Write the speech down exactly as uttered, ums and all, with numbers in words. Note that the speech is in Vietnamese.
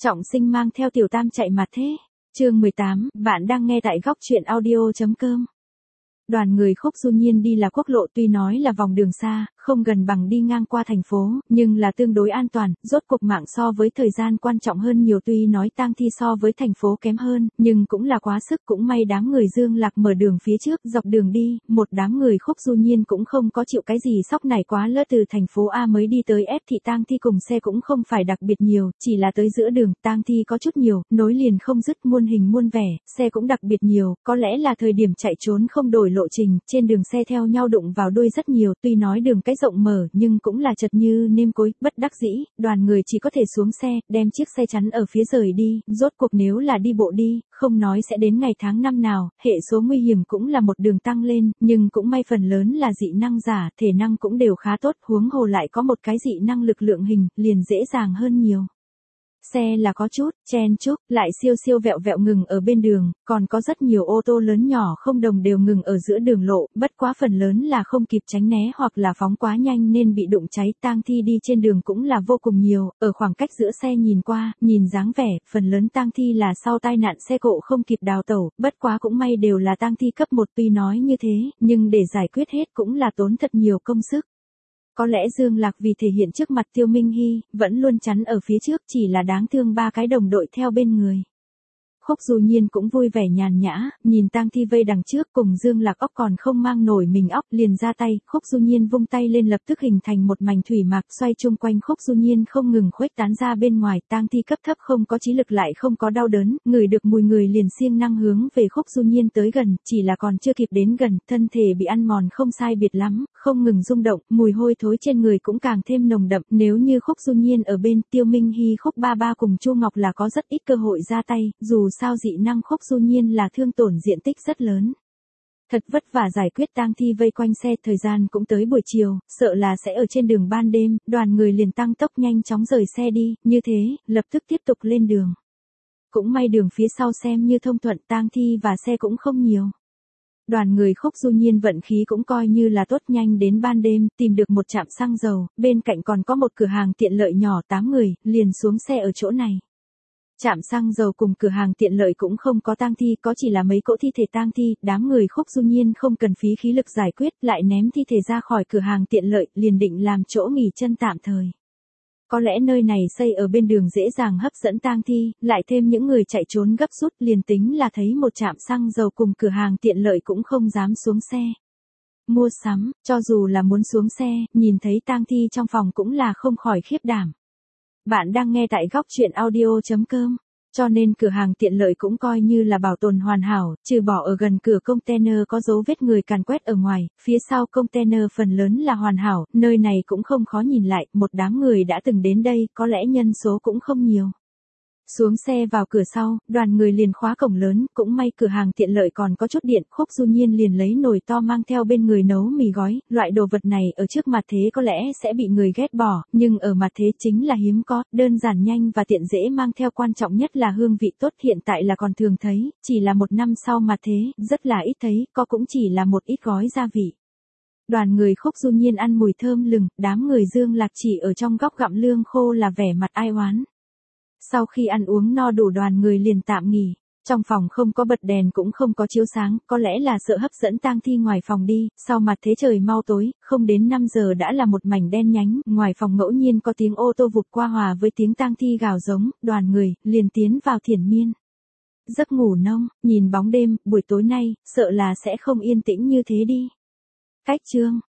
Trọng Sinh mang theo Tiểu Tam chạy mà thế. Chương mười tám, bạn đang nghe tại góc truyện audio.com. Đoàn người Khúc Du Nhiên đi là quốc lộ, tuy nói là vòng đường xa, không gần bằng đi ngang qua thành phố, nhưng là tương đối an toàn, rốt cuộc mạng so với thời gian quan trọng hơn nhiều, tuy nói tang thi so với thành phố kém hơn, nhưng cũng là quá sức, cũng may đám người Dương Lạc mở đường phía trước, dọc đường đi, một đám người Khúc Du Nhiên cũng không có chịu cái gì sóc này quá lỡ, từ thành phố A mới đi tới F thị tang thi cùng xe cũng không phải đặc biệt nhiều, chỉ là tới giữa đường, tang thi có chút nhiều, nối liền không dứt, muôn hình muôn vẻ, xe cũng đặc biệt nhiều, có lẽ là thời điểm chạy trốn không đổi lộ trình, trên đường xe theo nhau đụng vào đuôi rất nhiều, tuy nói đường cái rộng mở nhưng cũng là chật như nêm cối, bất đắc dĩ, đoàn người chỉ có thể xuống xe, đem chiếc xe chắn ở phía rời đi, rốt cuộc nếu là đi bộ đi, không nói sẽ đến ngày tháng năm nào, hệ số nguy hiểm cũng là một đường tăng lên, nhưng cũng may phần lớn là dị năng giả, thể năng cũng đều khá tốt, huống hồ lại có một cái dị năng lực lượng hình, liền dễ dàng hơn nhiều. Xe là có chút, chen chúc, lại siêu siêu vẹo vẹo ngừng ở bên đường, còn có rất nhiều ô tô lớn nhỏ không đồng đều ngừng ở giữa đường lộ, bất quá phần lớn là không kịp tránh né hoặc là phóng quá nhanh nên bị đụng cháy, tang thi đi trên đường cũng là vô cùng nhiều, ở khoảng cách giữa xe nhìn qua, nhìn dáng vẻ, phần lớn tang thi là sau tai nạn xe cộ không kịp đào tẩu, bất quá cũng may đều là tang thi cấp một, tuy nói như thế, nhưng để giải quyết hết cũng là tốn thật nhiều công sức. Có lẽ Dương Lạc vì thể hiện trước mặt Tiêu Minh Hy, vẫn luôn chắn ở phía trước, chỉ là đáng thương ba cái đồng đội theo bên người. Khúc Du Nhiên cũng vui vẻ nhàn nhã, nhìn tang thi vây đằng trước cùng Dương Lạc óc còn không mang nổi mình óc, liền ra tay, Khúc Du Nhiên vung tay lên lập tức hình thành một mảnh thủy mạc xoay chung quanh Khúc Du Nhiên không ngừng khuếch tán ra bên ngoài, tang thi cấp thấp không có trí lực lại không có đau đớn, ngửi được mùi người liền siêng năng hướng về Khúc Du Nhiên tới gần, chỉ là còn chưa kịp đến gần, thân thể bị ăn mòn không sai biệt lắm, không ngừng rung động, mùi hôi thối trên người cũng càng thêm nồng đậm, nếu như Khúc Du Nhiên ở bên, Tiêu Minh Hy, Khúc Ba Ba cùng Chu Ngọc là có rất ít cơ hội ra tay, dù sao dị năng Khúc Du Nhiên là thương tổn diện tích rất lớn. Thật vất vả giải quyết tang thi vây quanh xe, thời gian cũng tới buổi chiều, sợ là sẽ ở trên đường ban đêm, đoàn người liền tăng tốc nhanh chóng rời xe đi, như thế, lập tức tiếp tục lên đường. Cũng may đường phía sau xem như thông thuận, tang thi và xe cũng không nhiều. Đoàn người Khúc Du Nhiên vận khí cũng coi như là tốt, nhanh đến ban đêm, tìm được một trạm xăng dầu, bên cạnh còn có một cửa hàng tiện lợi nhỏ, tám người, liền xuống xe ở chỗ này. Trạm xăng dầu cùng cửa hàng tiện lợi cũng không có tang thi, có chỉ là mấy cỗ thi thể tang thi, đám người Khúc Du Nhiên không cần phí khí lực giải quyết, lại ném thi thể ra khỏi cửa hàng tiện lợi, liền định làm chỗ nghỉ chân tạm thời. Có lẽ nơi này xây ở bên đường dễ dàng hấp dẫn tang thi, lại thêm những người chạy trốn gấp rút, liền tính là thấy một trạm xăng dầu cùng cửa hàng tiện lợi cũng không dám xuống xe. Mua sắm, cho dù là muốn xuống xe, nhìn thấy tang thi trong phòng cũng là không khỏi khiếp đảm. Bạn đang nghe tại góc truyện audio.com, cho nên cửa hàng tiện lợi cũng coi như là bảo tồn hoàn hảo, trừ bỏ ở gần cửa container có dấu vết người càn quét ở ngoài, phía sau container phần lớn là hoàn hảo, nơi này cũng không khó nhìn lại, một đám người đã từng đến đây, có lẽ nhân số cũng không nhiều. Xuống xe vào cửa sau, đoàn người liền khóa cổng lớn, cũng may cửa hàng tiện lợi còn có chút điện, Khúc Du Nhiên liền lấy nồi to mang theo bên người nấu mì gói, loại đồ vật này ở trước mặt thế có lẽ sẽ bị người ghét bỏ, nhưng ở mặt thế chính là hiếm có, đơn giản nhanh và tiện dễ mang theo, quan trọng nhất là hương vị tốt, hiện tại là còn thường thấy, chỉ là một năm sau mặt thế, rất là ít thấy, có cũng chỉ là một ít gói gia vị. Đoàn người Khúc Du Nhiên ăn mùi thơm lừng, đám người Dương Lạc chỉ ở trong góc gặm lương khô là vẻ mặt ai oán. Sau khi ăn uống no đủ, đoàn người liền tạm nghỉ, trong phòng không có bật đèn cũng không có chiếu sáng, có lẽ là sợ hấp dẫn tang thi ngoài phòng đi, sau mặt thế trời mau tối, không đến năm giờ đã là một mảnh đen nhánh, ngoài phòng ngẫu nhiên có tiếng ô tô vụt qua hòa với tiếng tang thi gào giống, đoàn người liền tiến vào thiền miên. Giấc ngủ nông, nhìn bóng đêm, buổi tối nay, sợ là sẽ không yên tĩnh như thế đi. Cách chương